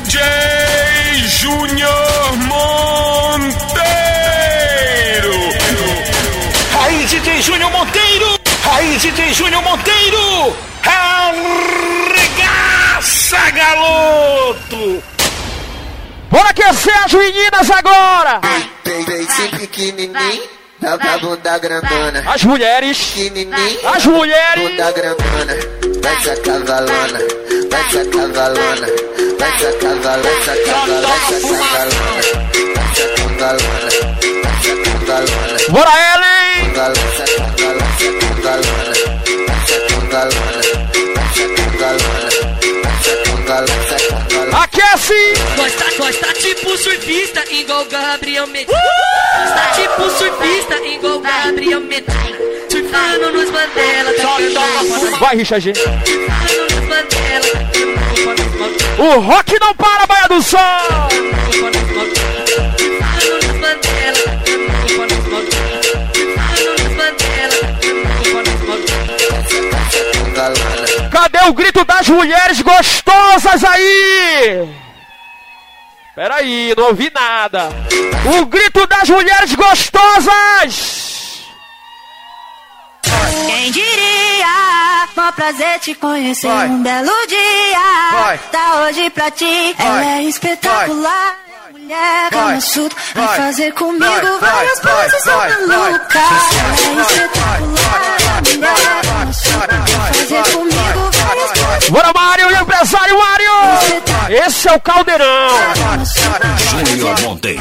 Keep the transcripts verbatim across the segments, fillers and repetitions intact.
J Júnior Monteiro. Aí, D J Júnior Monteiro. Aí, D J Júnior Monteiro. Arregaça, galoto. Bora aquecer as meninas agora. Peito pequenininho, dá pra bunda grandona. As mulheres. Pequenininho, As mulheres. bunda grandona. Vai essa cavalona, vai essa cavalona, vai essa cavalona, vai essa cavalona, vai essa cavalona, vai essa cavalona. Bora, Ellen. Vai essa cavalona, vai essa cavalona, vai essa cavalona, vai essa cavalona, vai essa cavalona, vai essa cavalona. Aquece. Gosta, gosta tipo surfista, igual Gabriel Medina. Gosta tipo surfista, igual Gabriel Medina. Surfando nos bandelas, Vai, Richard. surfando nos bandelas. O rock não para, Baía do Sol. Surfando nos bandelas. Surfando nos bandelas. Cadê o grito das mulheres gostosas aí? Peraí, não ouvi nada. O grito das mulheres gostosas. Quem diria, mó prazer te conhecer. Vai. Um belo dia, Vai. tá hoje pra ti. Vai. Ela é espetacular, mulher Vai. calma surdo. Vai Vai. fazer comigo Vai. várias Vai. coisas Vai. malucas. Vai. Ela é espetacular, mulher calma surdo. Vai fazer comigo várias coisas. Bora, Mário, o empresário Mário. Esse é o Caldeirão. Júnior Monteiro.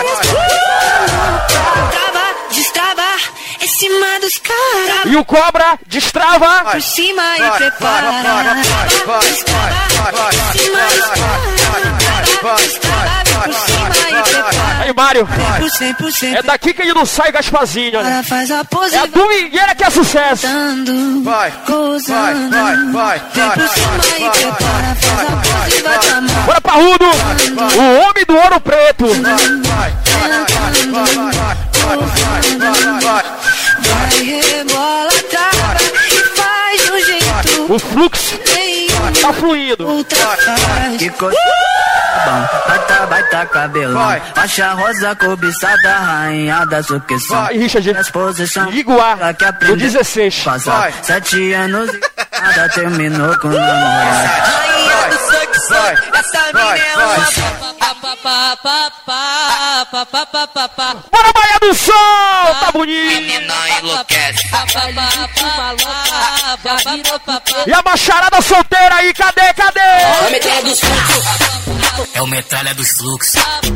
Trava, destrava, em cima dos caras. E o Cobra destrava. Por cima e prepara. Destrava, em cima dos caras. Destrava, por cima e prepara. Aí, Mário. cem por cento. É daqui que ele não sai, Gasparzinho. Olha. Ela faz a pose É a domingueira que é sucesso. dando, Vai, gozando. vai, vai, Vem vai, por cima vai, e vai, prepara. Faz a pose e vai chamar. Bora, Parrudo. O homem do ouro preto. Vai, rebola, trava e faz do jeito O fluxo nenhum. tá fluindo. Ultrafaz. Que coisa bom, baita, baita cabelão. Vai. Faixa rosa cobiçada, rainha da sucessão. Vai, Richard. As posições Iguar. que Do aprendeu dezesseis. passar. Vai. Sete anos e nada terminou com o namorado. Rainha do suck, Vai. suck. Essa Vai. mina é Vai. uma papapá. Bora, Baía do Sol. Tá bonito. E a macharada solteira aí, cadê, cadê? É o metralha dos fluxos.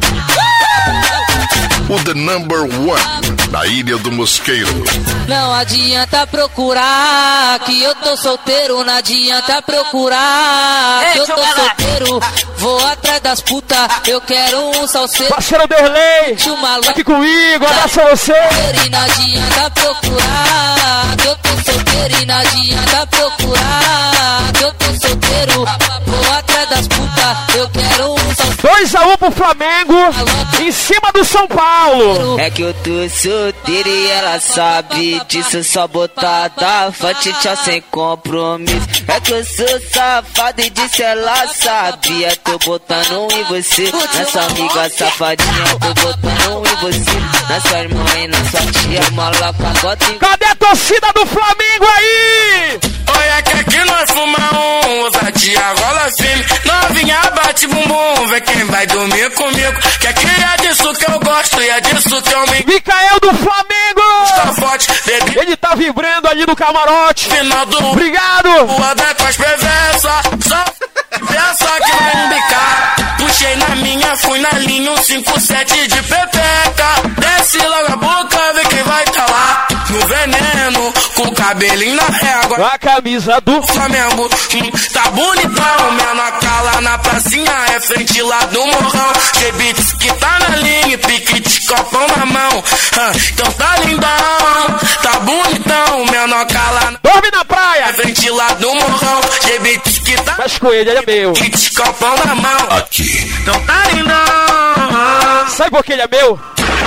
O The Number One na Ilha do Mosqueiro. Não adianta procurar, que eu tô solteiro. Não adianta procurar, que eu tô solteiro. Vou atrás das putas, eu quero um salseiro. Parceiro Derlei. Tá aqui comigo, abraço a você. E não adianta procurar, que eu tô solteiro. E não adianta procurar, que eu tô solteiro. Vou atrás das putas, eu quero um salseiro. dois a um pro Flamengo, em cima do São Paulo. É que eu tô solteiro e ela sabe disso. Só botada, forte, tchau, sem compromisso. É que eu sou safado e disso ela sabia. Tô botando um em você, na sua amiga safadinha. Tô botando um em você, na sua irmã e na sua tia. Maloca, bota em... Cadê a torcida do Flamengo aí? Olha que aqui nós fuma um, ousadia rola firme. Novinha bate bumbum, vê quem vai dormir comigo. Que aqui é disso que eu gosto e é disso que eu me... Micael do Flamengo. Tá forte, bebê. Ele tá vibrando ali no camarote. Final do... Obrigado. O André com as perversas. Só pensa que vai embicar. Puxei na minha, fui na linha, um cinco sete de pepeca. Desce logo a boca, vê quem vai tá lá. No veneno, com o cabelinho na régua. A camisa do Flamengo, hum, tá bonitão. Menor cala na pracinha, é frente lá do morrão. G-Beats que tá na linha, pique de copão na mão. Ah, então tá lindão, tá bonitão. Menor cala na... Dorme na praia. É frente lá do morrão. G-Beats que tá... Mas com ele, ele é meu. Pique de copão na mão. Aqui. Então tá lindão. Sabe por que ele é meu?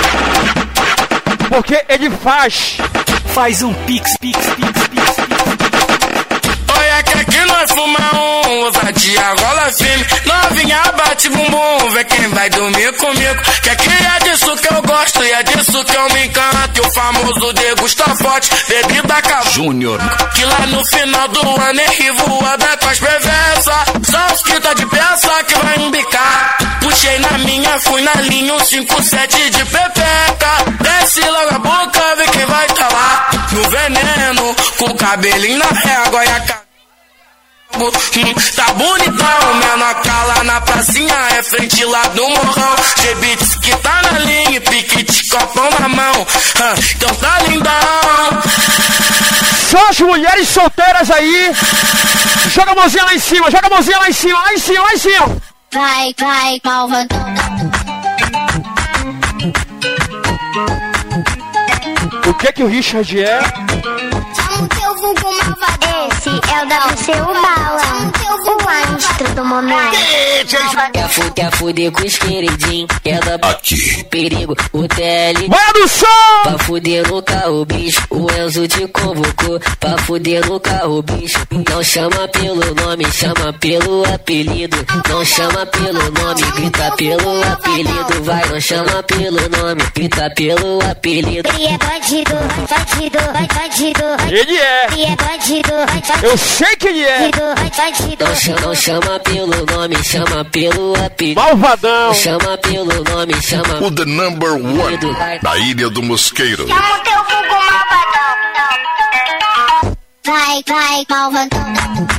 Porque ele faz. Faz um pix, pix, pix, pix, pix. Olha que aqui Hoje nós fuma um, ousadia rola firme. Novinha bate bumbum, vê quem vai dormir comigo. Que aqui é disso que eu gosto e é disso que eu me encanto. E o famoso degusta forte, bebida cavalo Júnior. que lá no final do ano é revoada com as perversas. Só os que tá de peça que vai embicar. Puxei na minha, fui na linha, um cinco sete de pepeca. Desce logo a boca, vê quem vai tá lá. No veneno, com o cabelinho na régua e a cara. Tá bonitão, menor cala na pracinha, é frente lá do morrão. G-Beats que tá na linha, piquete, copão na mão. Então tá lindão. Só as mulheres solteiras aí. Joga a mãozinha lá em cima, joga a mãozinha lá em cima, lá em cima, lá em cima. Vai, vai, malvadão. O que que o Richard é? Chama o teu vulgo malvadão. Esse é o W C, o Bala, o astro do momento. Quer, fu quer fuder com os queridinhos, quer dar Aqui. perigo, o T L. Vai do som! Pra fuder no carro, bicho, o Enzo te convocou. Pra fuder no carro, bicho, não chama pelo nome, chama pelo apelido. Não chama pelo nome, grita pelo apelido. Vai, não chama pelo nome, grita pelo apelido. Ele é bandido, bandido, bandido. Ele é! Ele é bandido, bandido. Eu sei que ele é! Bandido, Não chama, não chama pelo nome, chama pelo apelido. Malvadão! Chama pelo nome, chama O the number one da Ilha do Mosqueiro. chama o teu vulgo malvadão. Vai, vai, malvadão.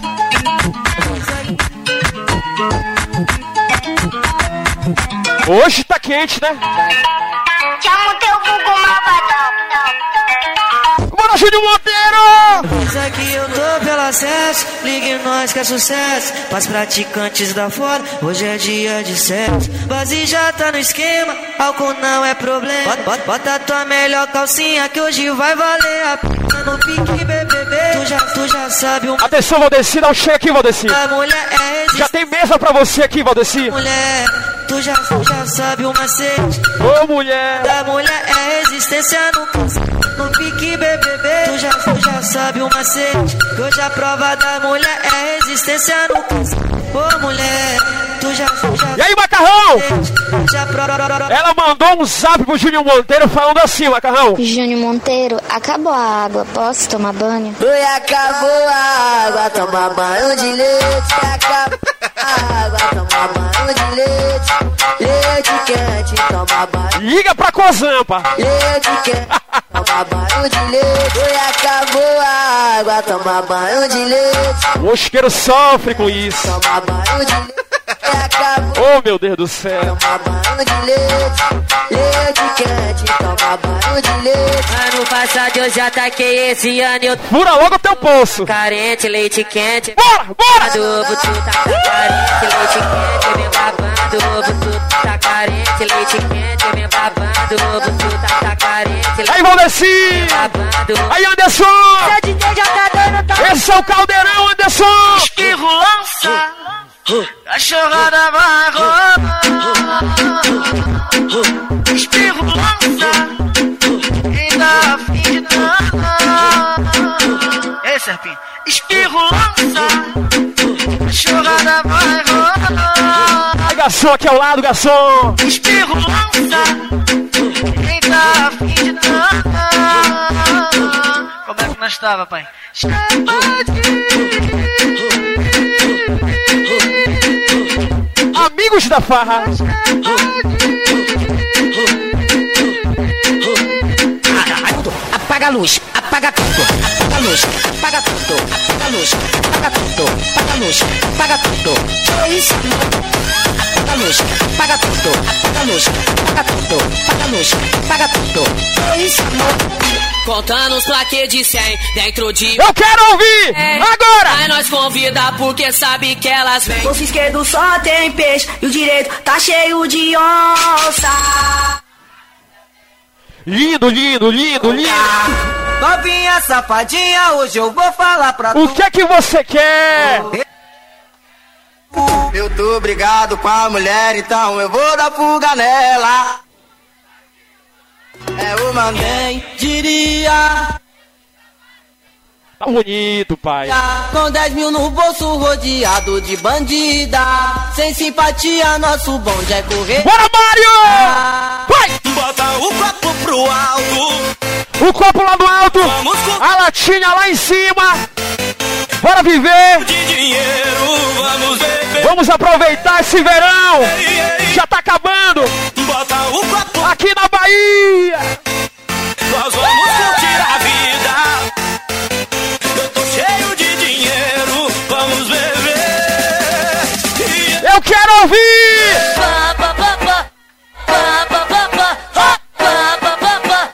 Hoje tá quente, né? Chama o teu vulgo malvadão. Bora, Júnior Monteiro! Isso aqui eu tô pela sete, ligue nós que é sucesso. Pras praticantes da fora, hoje é dia de sexo. Base já tá no esquema, álcool não é problema. Bota, bota, bota tua melhor calcinha que hoje vai valer a pena no pique B B B. Tu já, tu já sabe o Atenção, Valdeci, não chega aqui, Valdeci. a mulher é resistente. Já tem mesa pra você aqui, Valdeci. Mulher, tu já, tu já sabe o macete. Ô, mulher! Da mulher é resistência no, no pique B B B. Tu já, tu já sabe o macete. Que hoje a prova da mulher é resistência no. Ô mulher, tu já, tu já E aí, Macarrão? já prova. Ela mandou um zap pro Júnior Monteiro falando assim, Macarrão. Júnior Monteiro, acabou a água, posso tomar banho? Oi, acabou a água, toma banho de leite. Acabou a água, toma banho de leite. Leite quente, toma banho. Liga pra Cozampa. Leite quente, toma banho de leite. Oi, acabou a água, toma banho de leite. O mosqueiro sofre com isso. Toma banho de leite. Acabou, Oh, meu Deus do céu. toma banho de leite. Leite quente, toma banho de leite. Ano passado eu já taquei, esse ano eu Fura logo o teu poço. carente, leite quente. Bora, bora! Babado, tu tá carente, leite quente, vem babando. Tu tá carente, leite quente, vem babando. Tu tá carente, Aí, leite Valdeci! babando. Aí, Anderson! Esse é o caldeirão, Anderson! Espirro lança, cachorrada vai rolar. Espirro lança, quem dá a fim de dançar. E aí, Serpinho? Espirro lança, cachorrada vai rolar. Aí, garçom, aqui ao lado, garçom! Espirro lança, quem dá a fim de dançar. Como é que nós tava, pai? Amigos da farra! Apaga a luz, apaga tudo, apaga a luz, apaga tudo, apaga a luz, apaga tudo, apaga a luz, apaga tudo. Apaga a luz, apaga tudo, apaga a luz, apaga tudo, apaga a luz, apaga tudo. Contando os plaquês de cem dentro de. Eu quero ouvir! Agora! Aí nós convida porque sabe que elas vêm. O esquerdo só tem peixe e o direito tá cheio de onça. Lindo, lindo, lindo, lindo! Novinha safadinha, hoje eu vou falar pra O que é que você quer? Eu tô brigado com a mulher, então eu vou dar fuga nela. É o mandem, diria. Tá bonito, pai. Com dez mil no bolso, rodeado de bandida. Sem simpatia, nosso bonde é correr. Bora, Mário! Vai! Bota o copo pro alto. O copo lá no alto. A latinha lá em cima. Bora viver. De dinheiro, vamos beber. Vamos aproveitar esse verão. Já tá acabando. Bota o copo aqui na Bahia. Nós vamos curtir a vida. Eu tô cheio de dinheiro, vamos beber. Eu quero ouvir. Pa, pa, pa, pa. Pa, pa, pa, pa. Pa, pa, pa, pa.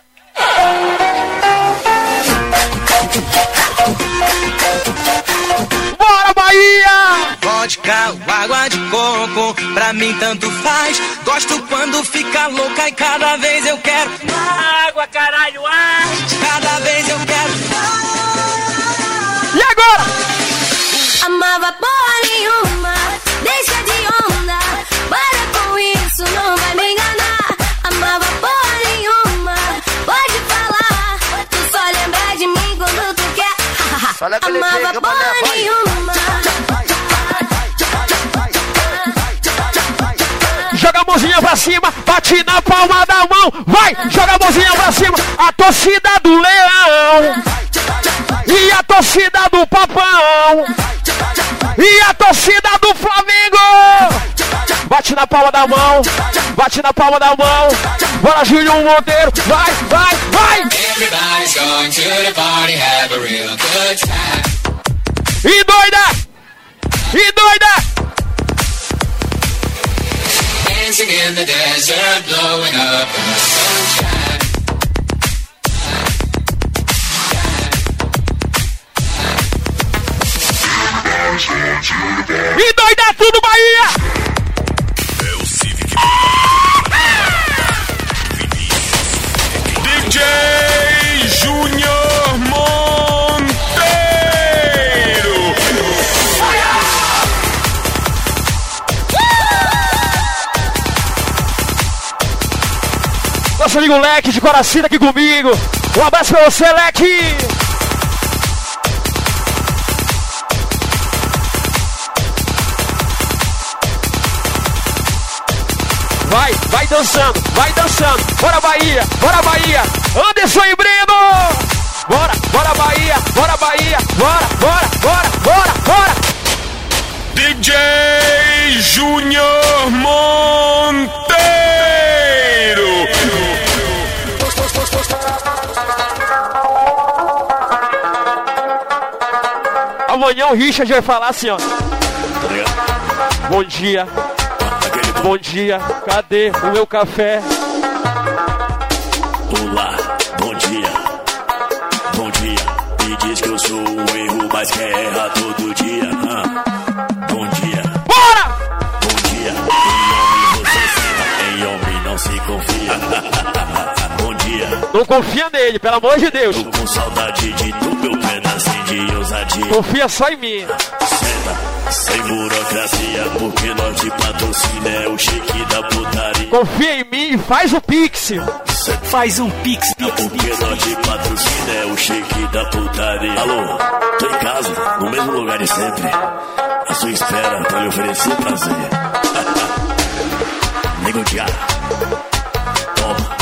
Bora, Bahia! Vodka, água de coco, pra mim tanto faz. Gosto quando fica louca e cada vez eu quero água, caralho, ah! Cada vez eu quero. E agora? Amava porra nenhuma, deixa de onda. Para com isso, não vai me enganar. Amava porra nenhuma, pode falar. Tu só lembra de mim quando tu quer. Amava porra nenhuma. Joga a mãozinha pra cima, bate na palma da mão. Vai, joga a mãozinha pra cima. A torcida do Leão e a torcida do Papão e a torcida do Flamengo. Bate na palma da mão, bate na palma da mão. Bora, Júnior Monteiro. Vai, vai, vai. Everybody's going to the party, have a real good time. E doida, e doida. Dancing in the desert, blowing up in the sunshine. E doida tudo, Bahia! É o Civic. D J Júnior Monteiro. Nosso amigo Leque de Coracina aqui comigo. Um abraço pra você, Leque. Vai, vai dançando, vai dançando. Bora, Bahia, bora, Bahia. Anderson e Breno. Bora, bora, Bahia, bora, Bahia. Bora, bora, bora, bora, bora. D J Júnior Monteiro. Amanhã o Richard vai falar assim, ó. Bom dia. Bom dia, cadê o meu café? Olá, bom dia, bom dia. Me diz que eu sou um erro, mas quer errar todo dia. Ah, bom dia. Bora! Bom dia. Em homem você senta, em homem não se confia. Bom dia. Não confia nele, pelo amor de Deus. Tô com saudade de tu, meu pedacinho de ousadia. Confia só em mim. Senta, sem burocracia, porque nós de patrocínio é o chique da putaria. Confia em mim e faz o pix. Faz um pix, pix, porque nós de patrocínio é o chique da putaria. Alô, tô em casa, no mesmo lugar de sempre. À sua espera pra lhe oferecer prazer. Nego de ar. Toma.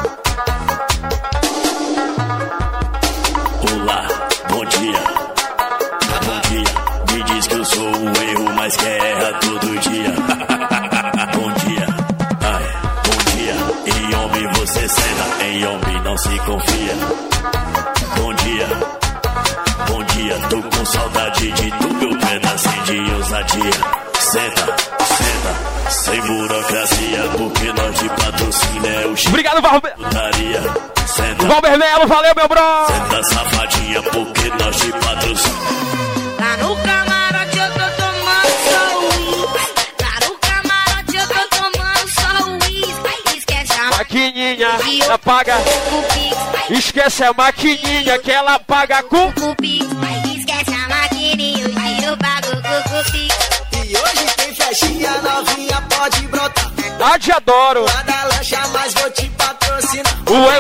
Olá, bom dia. Bom dia. Me diz que eu sou um erro, mas quer errar todo dia. Bom dia. Ai, bom dia. Em homem você senta, em homem não se confia. Bom dia. Bom dia. Tô com saudade de tu, meu pedacinho de ousadia. Senta, senta, sem burocracia, porque nós de patrocínio é o chique. Obrigado, Valber. Senta, Valber Melo, valeu, meu bro. Senta, safadinha, porque nós de patrocínio. Lá no camarote eu tô tomando só uísque. Lá no camarote eu tô tomando só uísque. Esquece a maquininha, ela paga. Esquece a maquininha que ela paga com. Esquece a maquininha que eu pago com o pix. E hoje tem festinha novinha, pode brotar. Ah, te adoro. Nada lancha, mas vou te patrocinar. O Everaldo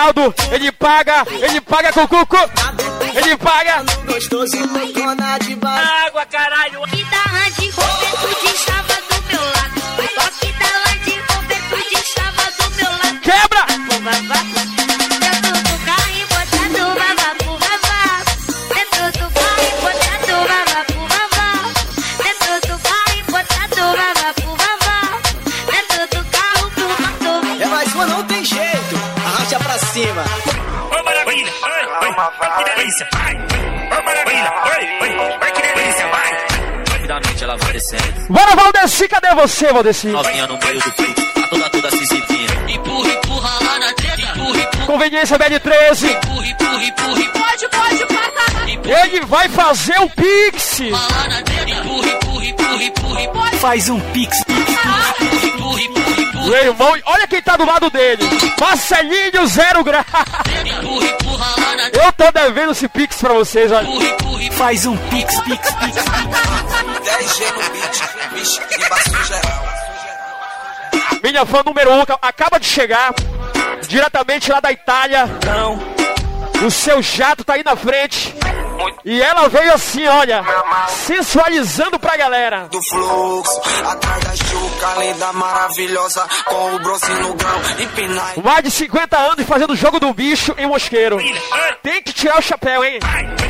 Ronaldo, ele paga, ele paga com cuco, ele paga. Gostoso e loucona de bar. Água, caralho. Que dá rã de Roberto de Chava do meu lado. Só que dá rã de Roberto de Chava do meu lado. Quebra! Dentro do carro e botando vavá pro vavá. Dentro do carro e botando vavá pro vavá. Dentro do carro e botando vavá pro vavá. Dentro do carro pro vavá. É mais uma, não tem jeito. Arracha pra cima. Ô maravilha, oi, oi, que delícia, vai. Ô maravilha, oi, oi, que delícia, vai. Rapidamente ela vai descendo. Bora, Valdeci, cadê você, Valdeci? Novinha no meio do fluxo, a toda toda se exibindo. Empurra, empurra lá na treta, empurra, empurra. Conveniência B L treze. Empurra, empurra, empurra. Pode, pode, passar. Ele vai fazer o Pix. Lá na treta, empurra, empurra, empurra, empurra. Faz um pix, pix, pix. Empurra, empurra, empurra. Meu irmão, olha quem tá do lado dele. Marcelinho, zero grau. Empurra, empurra lá na treta. Eu tô devendo esse Pix pra vocês, olha. Faz um pix, pix, pix, pix. dez G no beat, bicho, embaixo geral. Minha fã número um acaba de chegar, diretamente lá da Itália. Não. O seu jato tá aí na frente. E ela veio assim, olha, sensualizando pra galera. Do fluxo, atrás da chuca, linda, maravilhosa, com o bronze no grau, empinai. Mais de cinquenta anos fazendo o jogo do bicho em Mosqueiro. Tem que tirar o chapéu, hein?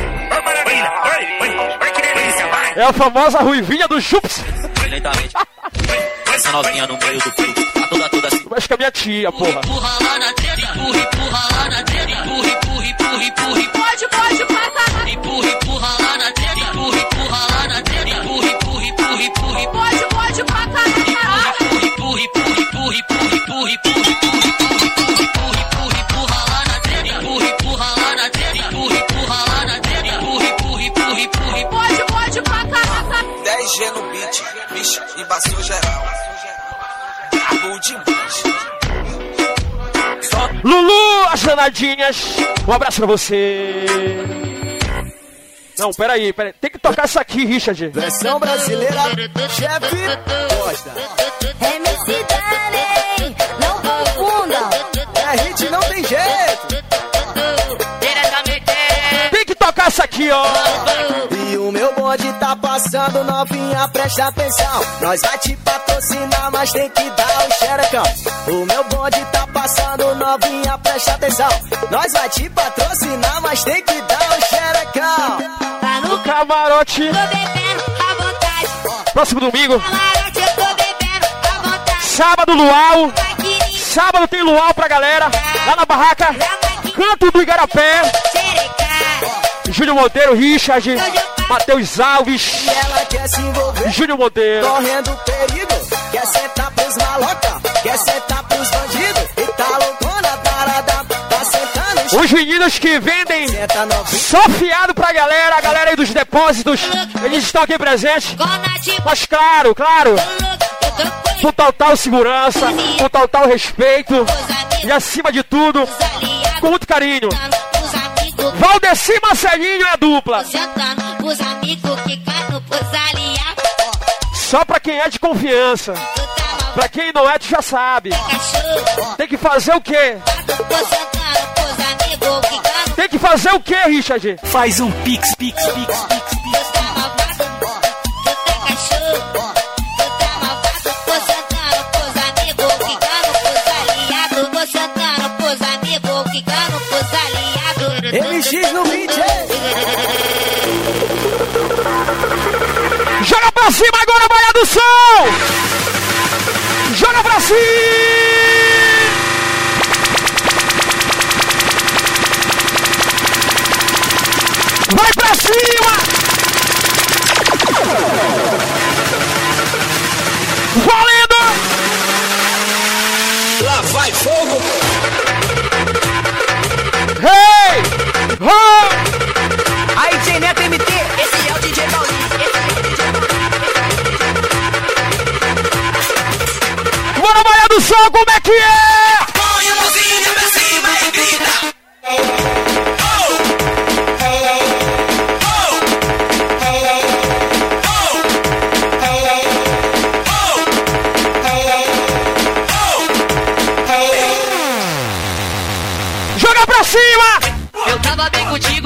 É a famosa ruivinha do Chups. Lentamente. Essa novinha no meio do fluxo, a toda toda assim. Acho que é minha tia, porra. Empurra lá na treta, empurra, empurra lá na treta, empurra, empurra, empurra, empurra. Pode, pode, passar. Empurra, empurra lá na treta, empurra, empurra lá na treta, empurra, empurra, empurra, empurra. Pode, pode, passar. Empurra, empurra, empurra, empurra, empurra, empurra, empurra, empurra, empurra, empurra lá na treta, empurra, empurra lá na treta, empurra, empurra lá na treta, empurra, empurra, empurra, empurra. Pode, pode, passar. dez G no beat, bicho, embaixo geral. Bom demais. Lulu, as danadinhas. Um abraço pra você. Não, peraí, peraí. Tem que tocar isso aqui, Richard. Versão brasileira, chefe Costa. M C Dani, não confundam. É hit, não tem jeito. Tem que tocar isso aqui, ó. E o meu bonde tá passando, novinha, presta atenção. Nós vai te patrocinar, mas tem que dar o xerecão. O meu bonde tá passando, novinha, presta atenção. Nós vai te patrocinar, mas tem que dar o xerecão. Tá No camarote. Tô bebendo à vontade. Próximo domingo. Camarote, eu tô bebendo à vontade. Sábado, luau. Sábado tem luau pra galera. Lá na barraca. Canto do Igarapé. Júnior Monteiro, Richard, Matheus Alves. E ela quer se envolver, Júnior Monteiro. correndo perigo. Quer sentar pros maloca, quer sentar pros bandidos. E tá loucona, parada, tá sentando. Os meninos que vendem Senta novinha. só fiado pra galera, a galera aí dos depósitos, eles estão aqui presentes. Mas claro, claro, com total segurança, com total respeito e acima de tudo, com muito carinho. Valdeci e Marcelinho é a dupla. Só pra quem é de confiança. Pra quem não é, tu já sabe. Tem que fazer o quê? Tem que fazer o quê, Richard? Faz um pix, pix, pix, pix, pix. M X no beat, joga pra cima agora, Baía do Som! Joga pra cima! Vai pra cima! Valendo! Lá vai fogo! Hey! Oh! Aí, D J Neto M T, esse é o D J Paulinho. Bora, Baía do Som, como é que é? Põe a mãozinha pra cima e grita. Joga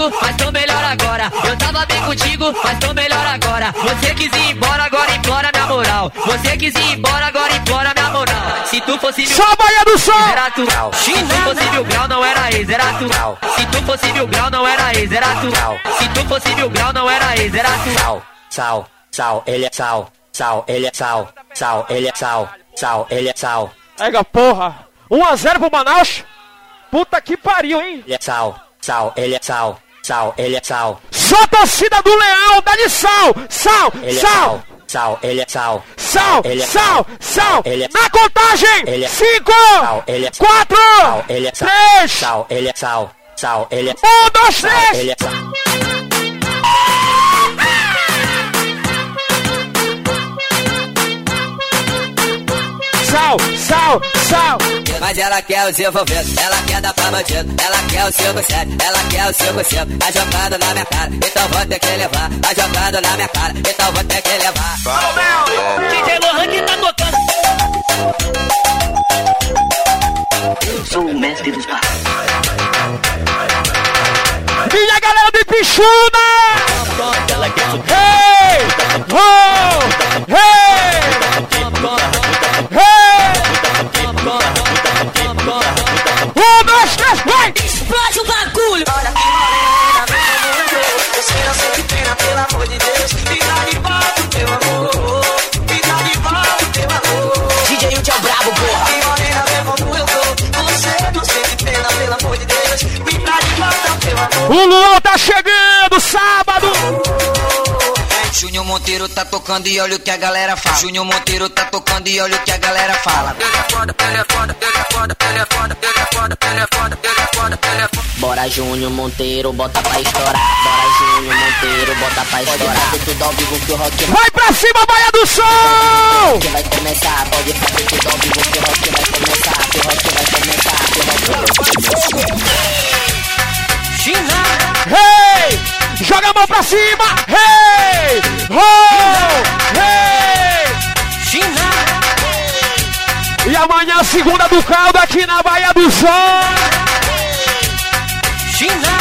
contigo, mas tô melhor agora. Eu tava bem contigo, mas tô melhor agora. Você quis ir embora, agora implora minha moral. Você quis ir embora, agora implora minha moral. Se tu fosse mil... Só Bahia do Som! Era tu. Se tu fosse mil grau, não era ex, era tu. Se tu fosse mil grau, não era ex, era tu. Se tu fosse mil grau, não era ex, era tu. Sal, sal, sal, ele é sal. Sal, ele é sal. Sal, ele é sal. Sal, ele é sal. Pega, porra. um a zero pro Manaus. Puta que pariu, hein? Ele é sal. Sal, ele é sal. Sal, ele é sal. Só a torcida do Leão, dá de sal. Sal, ele sal. É sal. Sal, ele é sal. Sal, ele é sal, sal. Ele é na contagem. Ele é cinco, sal, ele é quatro, sal, ele é sal. três. Sal, ele é sal. Sal, ele é um, dois, três. Ele é sal. Sal, sal, sal. Mas ela quer os envolvidos, ela quer dar pra bandido, ela quer o cinco sete, ela quer o cinco cinco. Tá jogando na minha cara, então vou ter que levar. Tá jogando na minha cara, então vou ter que levar. D J Lohan que tá tocando. Eu sou o mestre dos passos. Minha galera de Pichuna! Hey! Oh! Hey! Hey! Um, dois, três, vai! Explode o bagulho! Você não sente pena, pelo amor de Deus. Fica de volta, meu amor. Fica de volta, meu amor. D J Yuti é o brabo, porra. E morena, vê como eu tô. Você não sente pena, pelo amor de Deus. Fica de volta, meu amor. O Luan tá chegando, sábado! Júnior Monteiro tá tocando e olha o que a galera fala. Júnior Monteiro tá tocando e olha o que a galera fala. Ele é foda, ele é foda, ele é foda, ele é foda, ele é foda, ele é foda, ele é foda, ele é foda. Bora Júnior Monteiro, bota pra estourar. Bora Júnior Monteiro, bota pra estourar. Pode fazer tudo ao vivo que o rock vai pra cima, Bahia do Som! Que vai começar, pode fazer tudo ao vivo que o rock vai começar. Que o rock vai começar, que o rock vai começar. China! Hey! Joga a mão pra cima! Hey! Oh! Hey! China! E amanhã, segunda do caldo aqui na Bahia do Som! China!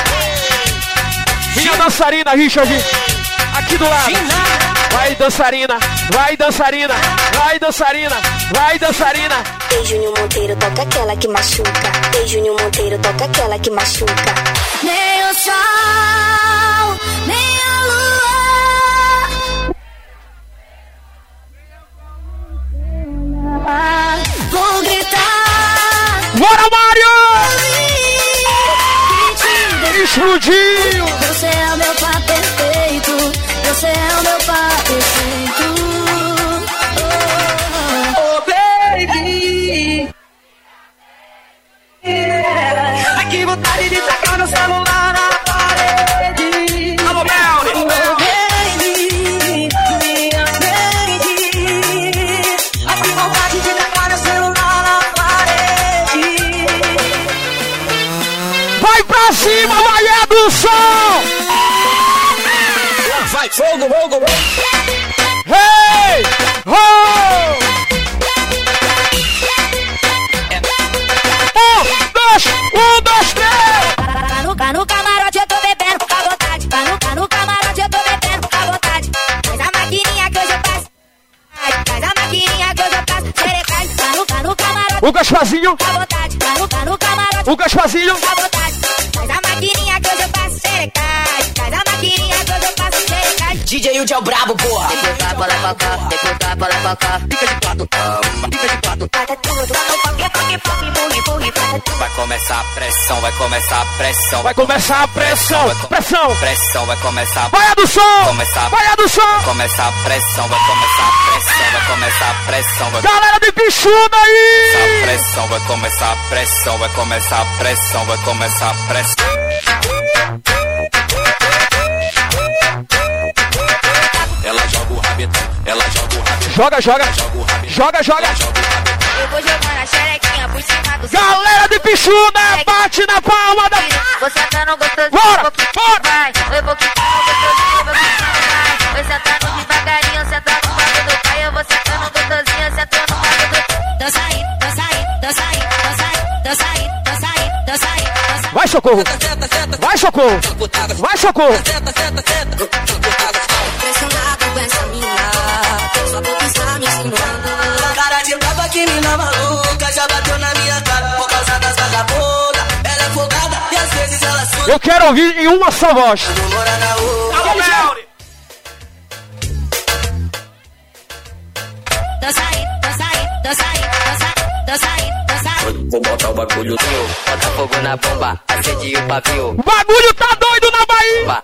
Minha dançarina, Richard! Aqui do lado! China! Vai dançarina! Vai dançarina! Vai dançarina! Vai dançarina! Ei, Júnior Monteiro, toca aquela que machuca. Ei, Júnior Monteiro, toca aquela que machuca. Nem o sol, nem a lua. Vou gritar. Bora, Mário! Explodiu! Você é o meu par perfeito. Você é o meu par perfeito. Oh, baby. Yeah. Ai, que vontade de tacar no celular na parede. Alô, Melly! Oh, baby, minha baby. Ai, que vontade de tacar no celular na parede. Vai pra cima, Bahia do Som! Vai, fogo, fogo, fogo. Hey! Oh! Um, dois, um, dois, três! Tá no, tá no camarote, eu tô bebendo, fica à vontade. Tá no, tá no camarote, eu tô bebendo, fica à vontade. Faz a maquininha que hoje eu passo. Faz a maquininha que hoje eu passo. Xerecai, tá no, tá no camarote. O Gaspazinho! Fica à vontade. Tá no, tá no camarote. O Gaspazinho! Fica à vontade. Faz a maquininha que hoje eu passo. Xerecai, faz a maquininha que hoje eu passo. Xerecai. D J Yuti é o brabo, porra. Tem que botar pra lá pra cá, tem que botar pra lá pra cá. Fica de quatro, fica de quatro. Vai começar a pressão, vai começar a pressão. Vai começar a pressão! Pressão! Pressão, vai começar. Bahia do Som! Começar. Bahia do Som! Começar a pressão, vai começar a pressão, vai começar a pressão. Vai Galera de Pichuna começar a aí! pressão, vai começar a pressão, vai começar a pressão, vai começar a pressão. Ela joga o rabetão, ela joga o rabetão. Joga, joga! Joga, joga! Eu vou jogar a xerequinha por cima do Galera de Pichuna, bate na palma da... Você tá no gostosinho, Bora, vou quicar, vai. Eu vou quicar no gostosinho, vou quicar, vai. Vai sentando devagarinho, senta no pago do pai. Eu vou sentando gostosinho, senta no pago do... Dança aí, dança aí, dança aí, dança aí, dança aí, dança aí, dança aí, dança aí. Vai, Socorro! Vai, Vai, Socorro. Vai, Socorro. Impressionado com essa mina, sua boca está me insinuando. Cara de brava que mina maluca, já bateu na minha cara por causa das vagabundas. Ela é folgada e às vezes ela suga. Eu quero ouvir em uma só voz. Mora na rua. Alô, Melri. Dança aí, dança aí, dança aí, dança aí, dança aí, dança aí. Vou botar o bagulho. Bota fogo na bomba, acende o pavio. O bagulho tá doido na Bahia.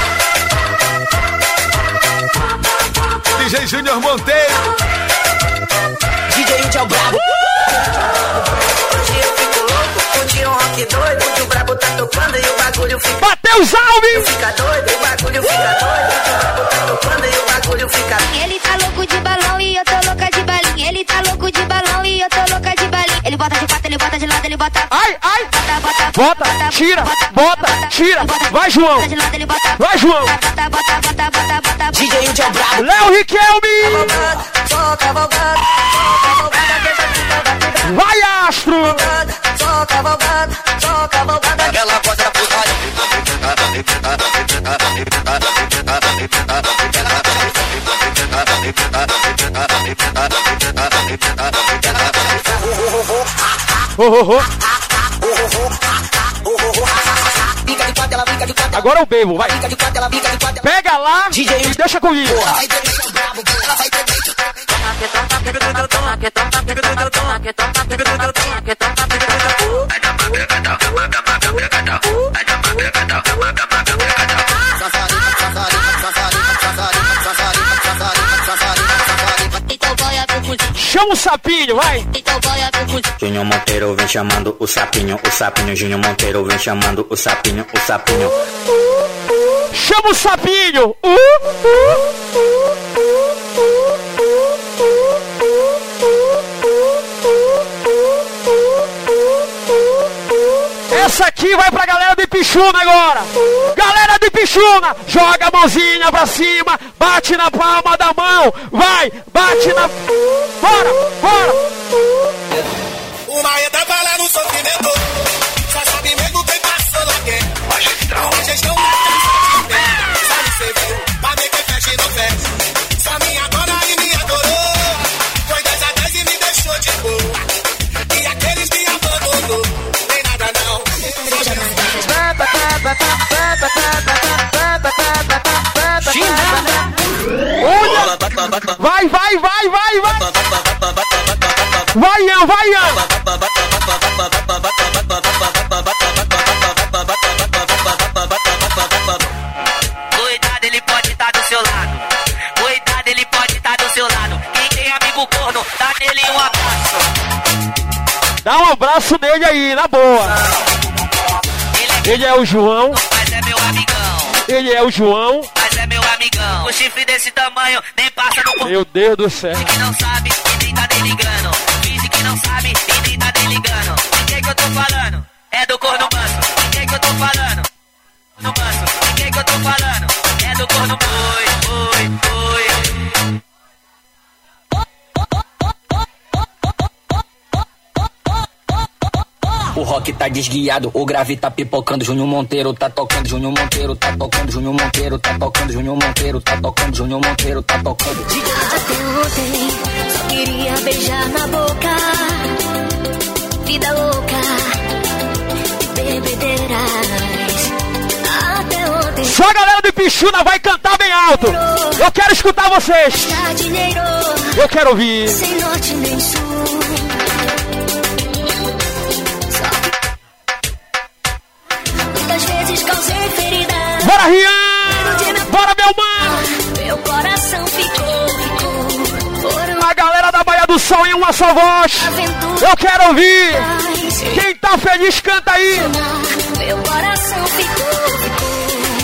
D J Júnior Monteiro. D J Índio é o brabo. Hoje eu fico louco, curti um rock doido. Onde o brabo tá tocando e o bagulho fica. Mateus Alves! Fica doido, o bagulho fica doido. Onde o brabo tá tocando e o bagulho fica. Ele tá louco de balão e eu tô louca de balinha. Ele tá louco de balão e eu tô louca de balinha. Ele bota de quatro, ele bota de lado, ele bota. Ai, ai! Bota, bota, Bota, tira, bota, tira. Vai, João! bota de lado, ele bota. Vai, João! Bota, bota, bota, bota, bota. D J Índio é o brabo. Léo Riquelme! Só cavalgada, só cavalgada, deixa aqui. Vai, Astro! Só cavalgada, só cavalgada. Ela gosta por Oh, oh, oh. Agora eu bebo, vai. Pega lá e deixa comigo. Chama o sapinho, vai! Júnior Monteiro vem chamando o sapinho, o sapinho. Júnior Monteiro vem chamando o sapinho, o sapinho. Chama o sapinho! Uh, uh. Essa aqui vai pra galera do Ipixuna agora! Galera do Ipixuna! Joga a mãozinha pra cima, bate na palma da mão, vai, bate na... Bora, bora! O Maia trabalha no sofrimento, só sabe mesmo quem passou lá dentro. Magistral. A gestão sabe cê viu, pra ver quem fecha e não fecha. Só me adora e me adorou, foi dez a dez e me deixou de boa. E aqueles que abandonou, nem nada não. Olha! Vai, vai, vai, vai, vai! Vai, Ian, vai, Ian! Cuidado, ele pode estar do seu lado. Cuidado, ele pode estar do seu lado. Quem tem amigo corno, dá nele um abraço. Dá um abraço nele aí, na boa. Ele é o João. Mas é meu amigão. Ele é o João. Mas é meu amigão. O chifre desse tamanho nem passa no corpo. Meu Deus do céu. Finge que não sabe e nem tá desligando. Finge que não sabe e nem tá desligando. De quem que eu tô falando? É do corno manso. De quem que eu tô falando? No manso. De quem que eu tô falando? É do corno. Oi, oi, oi. O rock tá desguiado, o grave tá pipocando. Júnior Monteiro tá tocando, Júnior Monteiro tá tocando, Júnior Monteiro tá tocando, Júnior Monteiro tá tocando, Júnior Monteiro tá tocando. Até ontem só queria beijar na boca. Vida louca, bebedeiras. Até ontem. Só a galera do Ipixuna vai cantar bem alto. Eu quero escutar vocês. Eu quero ouvir. Sem norte nem sul. Muitas vezes causei ferida. Bora, Rian! Bora, meu mano! Meu coração ficou, ficou. Foram a galera da Baía do Sol em uma só voz. Eu quero ouvir. Quem tá feliz, canta aí. Meu coração ficou, ficou.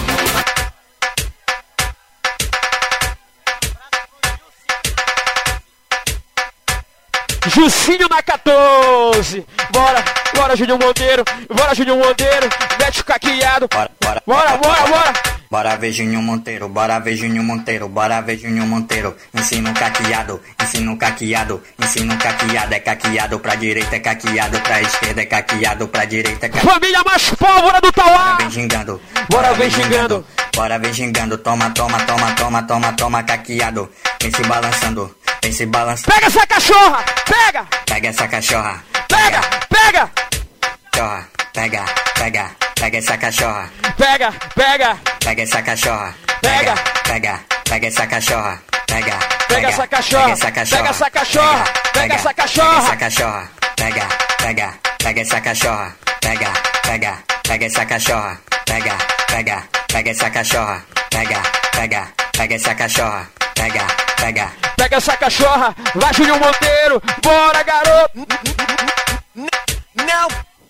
Jucinho na quatorze. Bora, bora, Júnior Monteiro. Bora, Júnior Monteiro. Mete o caqueado. Bora, bora, bora, bora. Bora ver Júnior Monteiro, bora ver Júnior Monteiro, bora ver Júnior Monteiro. Ensino caqueado, ensino caqueado, ensino caqueado, é caqueado pra direita, é caqueado pra esquerda, é caqueado pra direita, é caqueado. Família mais pólvora do Tauá. Bora ver gingando, bora ver gingando, bora ver gingando. Toma, toma, toma, toma, toma, toma, caqueado. Vem se balançando, vem se balançando. Pega essa cachorra, pega! Pega essa cachorra, pega, pega! Cachorra, pega, pega, pega essa cachorra. Pega, pega! Pega essa cachorra, pega, pega, pega essa cachorra. Pega, pega essa cachorra, pega essa cachorra, pega essa cachorra, pega essa cachorra, essa cachorra, pega, pega, pega essa cachorra, pega, pega, pega essa cachorra, pega, pega, pega essa cachorra, pega, pega, pega essa cachorra, pega, pega, pega essa cachorra, vai Júnior Monteiro, bora garoto. Now,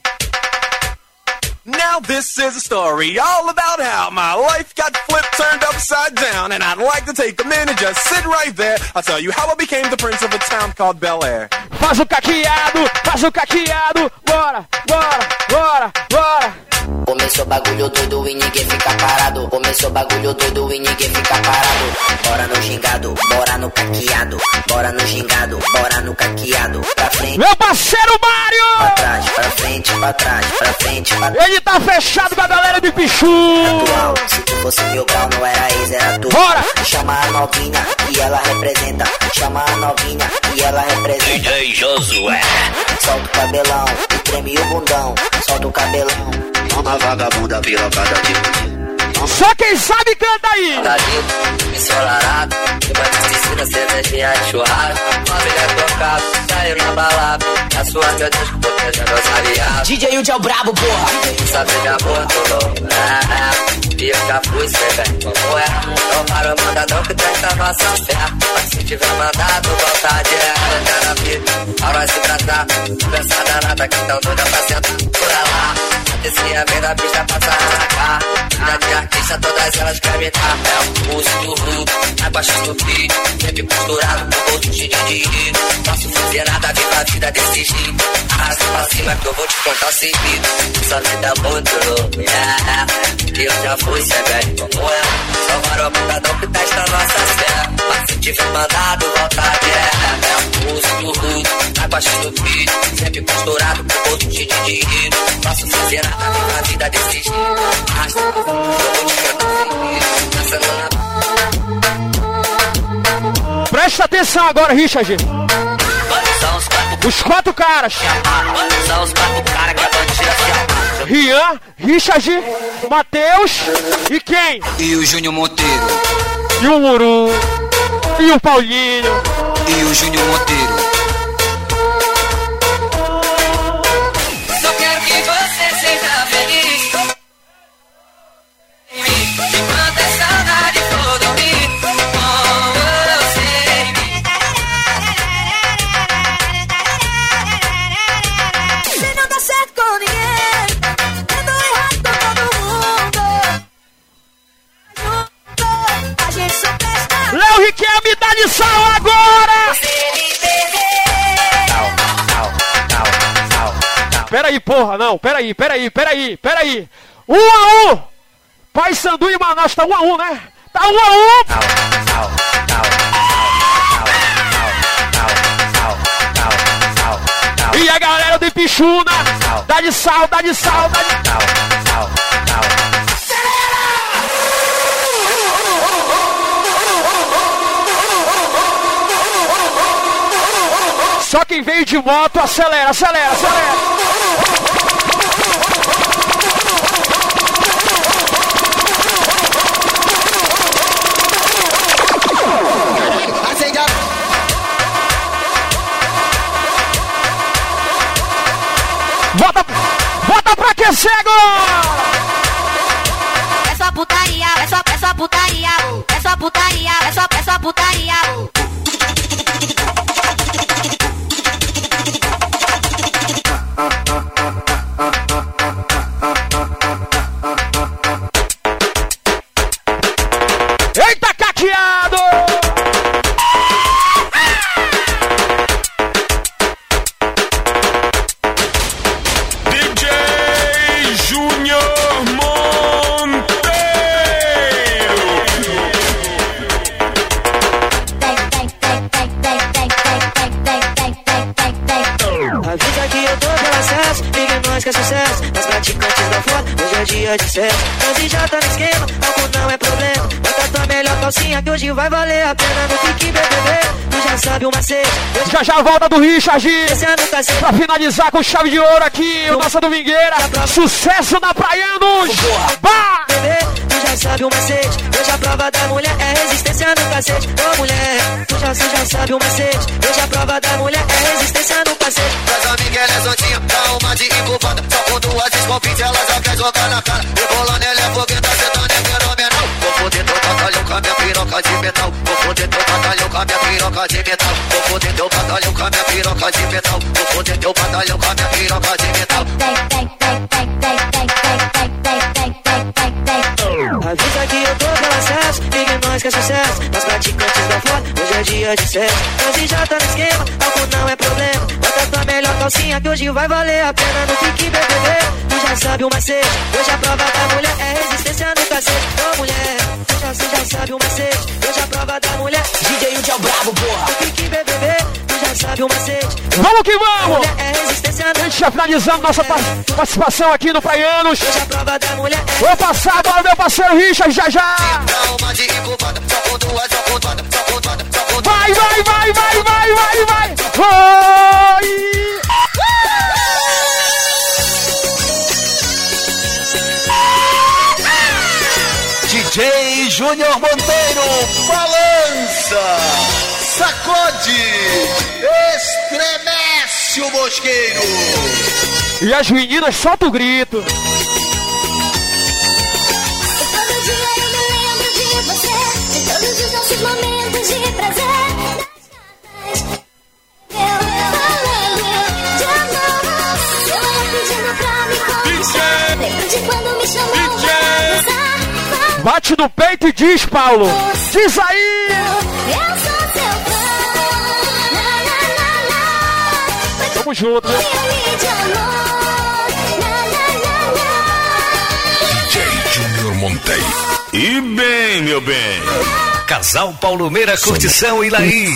now this is a story all about how my life got flipped, turned upside down, and I'd like to take a minute, just sit right there. I'll tell you how I became the prince of a town called Bel Air. Faz o caqueado, faz o caqueado, bora, bora, bora, bora. Começou bagulho doido e ninguém fica parado. Começou bagulho doido e ninguém fica parado. Bora no gingado, bora no caqueado. Bora no gingado, bora no caqueado. Pra frente, meu parceiro Mário! Pra trás, pra frente, pra trás, pra frente, pra trás. Ele tá fechado com a galera de Pichu. Atual, se tu fosse mil grau, não era ex, era tu. Bora! Chama a novinha e ela representa. Chama a novinha e ela representa. D J Josué. Solta o cabelão e treme o bundão. Solta o cabelão. Uma vagabunda pirocada de só quem sabe canta aí. Tá lindo, ensolarado, debaixo de piscina, cervejinha de churrasco. Família tocado, saiu na balada. A sua meu Deus que protegendo os aliados. D J Udi é o brabo, porra. Sabe que a porra tô é, e eu já fui sem velho, como é. Não para o mandadão que tem que nossa fé. Mas se tiver mandado, vontade é entrar na vida. Ao nós se tratar, pensar danada que tão doida pra sentar por lá. Descia vem da pista, passa na cá. Vida de artista, todas elas querem me dar. É o pulso do rudo, abaixo do beat. Sempre costurado com bolso cheio de dinheiro. Posso fazer nada, viva a vida desse jeito. Arrasta pra cima que eu vou te contar o segredo. Sua vida é muito louca, yeah. E eu já fui sem velho, como é. Só varou mandadão que testa nossa fé. Mas se tiver mandado, vontade é. É o pulso do rudo, abaixo do beat. Sempre costurado com bolso cheio de dinheiro. Posso fazer nada, viva a vida desse jeito. Arrasta pra cima. Presta atenção agora, Richard. Os quatro caras. São os quatro caras que a bandida se Rian, Richard, Matheus e quem? E o Júnior Monteiro. E o Muru. E o Paulinho. E o Júnior Monteiro. Só quero que você seja feliz. Enquanto a saudade for dormir com você. Se não dá certo com ninguém, eu tô errado com todo mundo. Junto, a gente só presta. Léo Riquelme, me dá de sal agora! Você me perder. Peraí, porra, não, peraí, peraí, peraí, peraí. Um a um! Pai Sandu e Manaus, tá um a um, né? Tá um a um! E a galera do Ipixuna, dá de sal, dá de sal, dá de sal. Só quem veio de moto, acelera, acelera, acelera. Bota, bota pra aquecer agora! É só putaria, é só, é só putaria, é só putaria, é só, é só putaria. Eita, caqueado! D J Júnior Monteiro. nós que é sucesso. Mas praticantes da foda, hoje é dia de sexo. Hoje já tá no esquema, álcool não é problema. Bota tua melhor calcinha que hoje vai valer a pena. No pique B B B, tu já sabe o macete. Já já a volta do Richard pra finalizar com chave de ouro aqui, o nossa domingueira. Sucesso na Praianos. Bah! Bebê, tu já sabe o macete. Hoje a prova da mulher é resistência no cacete. Ô mulher, tu já, tu já sabe o macete. Hoje a prova da mulher é resistência no cacete. Mas amiga, ela é soltinha, dá uma de incubada. Só com duas escopinhas, ela já quer jogar na cara. Rebolando, ela é fogueta, sentando é fenomenal. Vou foder teu batalhão com a minha piroca de metal. Vou foder teu batalhão com a minha piroca de metal. Vou foder teu batalhão com a minha piroca de metal. Vou foder teu batalhão com a minha piroca de metal. Avisa que eu tô pelo acesso, ligue nós que é sucesso. Nós praticantes da foda, hoje é dia de sexo. Hoje já tá no esquema, álcool não é problema. Bota tua melhor calcinha que hoje vai valer a pena. No pique B B B, tu já sabe o macete. Hoje a prova da mulher é resistência no cacete. Ô mulher, tu já, tu já sabe o macete. Hoje a prova da mulher, D J Udi é o brabo, porra. No pique B B B, tu já sabe o macete. Vamos que vamos! É resistência no... A gente já finalizando nossa participação aqui no Praianos. Hoje a prova da mulher é... Vou passar agora meu parceiro Richard, já já! Vai, vai, vai, vai, vai, vai, vai! Vai! D J Júnior Monteiro, balança, sacode, estremece o mosqueiro. E as meninas soltam o grito. Todo dia eu me lembro de você, de todos os nossos momentos de prazer. Eu falando de amor, seu olhar pedindo pra me conquistar. Lembro de quando me chamou pra dançar. Bate no peito e diz, Paulo. Diz aí! Eu sou seu fã. Na, na, na, na. Tamo junto. Eu lhe de amor. Na, na, na, na. D J Júnior Monteiro. E bem, meu bem. Casal Paulo Meira, Curtição e Laís.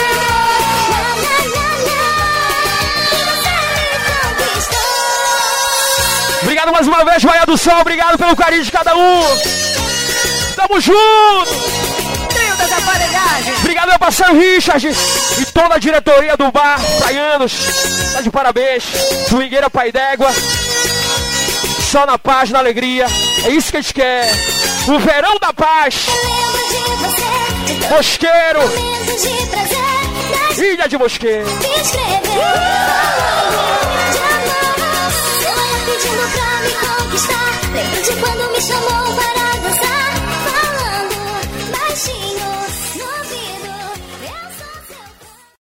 Obrigado mais uma vez, Baía do Sol. Obrigado pelo carinho de cada um. Tamo junto. Trio das aparelhagens. Obrigado, meu parceiro Richard e toda a diretoria do bar Praianos. Tá de parabéns. Swingueira Pai d'Égua. Só na paz, na alegria. É isso que a gente quer. O verão da paz. Mosqueiro. Ilha de Mosqueiro. Pedindo pra me conquistar. Lembro de quando me chamou para dançar. Falando baixinho.